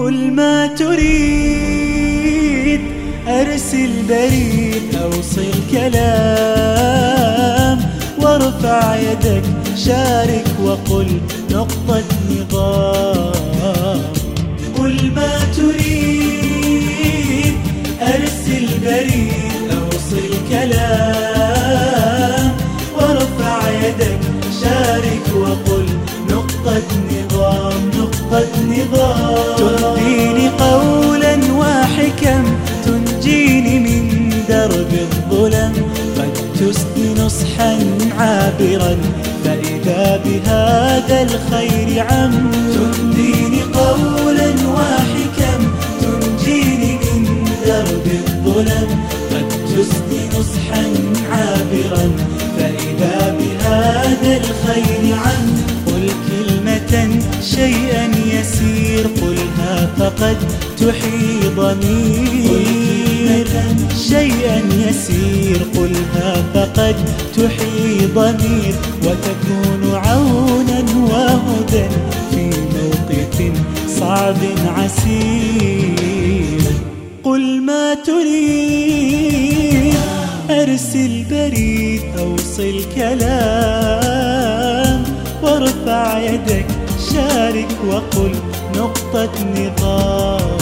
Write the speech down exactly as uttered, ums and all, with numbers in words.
قل ما تريد، أرسل بريد، أوصل كلام، وارفع يدك، شارك وقل نقطة نظام. قل ما تريد، أرسل بريد، أوصل كلام، وارفع يدك، شارك وقل نقطة نظام، نقطة نظام. تهديني قولا وحكم، تنجيني من درب الظلم، قد تسدي نصحا عابرا، فإذا بهذا الخير عم. تهديني قولا وحكم، تنجيني من درب الظلم، قد تسدي نصحا عابرا، فإذا بهذا الخير عم. قل كلمة شيئا يسير، قلها فقد تحيي ضمير. شيئا يسير، قلها فقد تحيي ضمير، وتكون عونا وهدى في موقف صعب عسير. قل ما تريد، أرسل بريد، أوصل كلام، وارفع يدك، شارك وقل نقطة نظام.